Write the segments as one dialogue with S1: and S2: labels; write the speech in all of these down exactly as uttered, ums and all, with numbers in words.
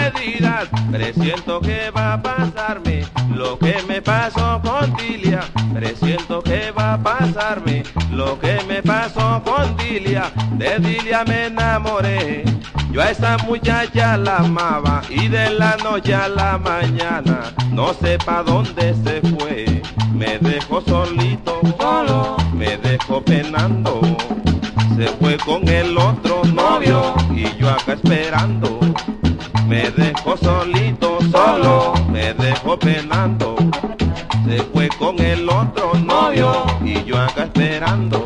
S1: medidas, presiento que va a pasarme lo que me pasó con Dilia, presiento que va a pasarme lo que me pasó con Dilia. De Dilia me enamoré, yo a esa muchacha la amaba y de la noche a la mañana no sé pa' dónde se fue. Me dejó solito, solo, me dejó penando, se fue con el otro novio y yo acá esperando. Me dejó solito, solo, me dejó penando, se fue con el otro novio y yo acá esperando.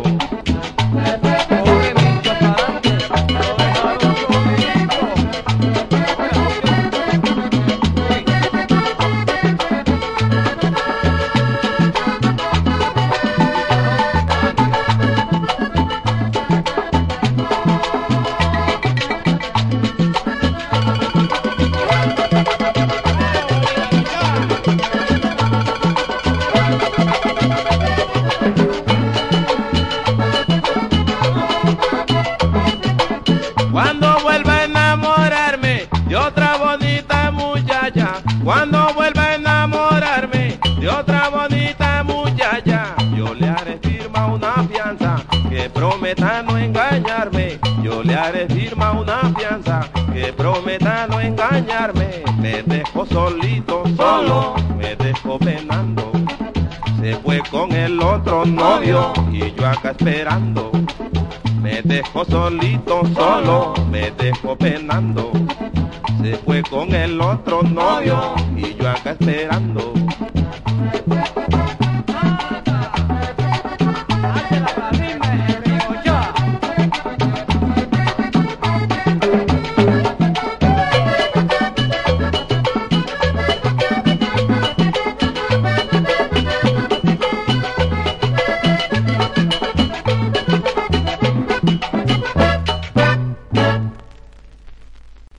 S1: Cuando vuelva a enamorarme de otra bonita muchacha, cuando vuelva a enamorarme de otra bonita muchacha, yo le haré firma una fianza que prometa no engañarme, yo le haré firma una fianza que prometa no engañarme. Me dejó solito, solo, me dejó penando, se fue con el otro novio y yo acá esperando. Me dejó solito, solo, me dejó penando, se fue con el otro novio y yo acá esperando.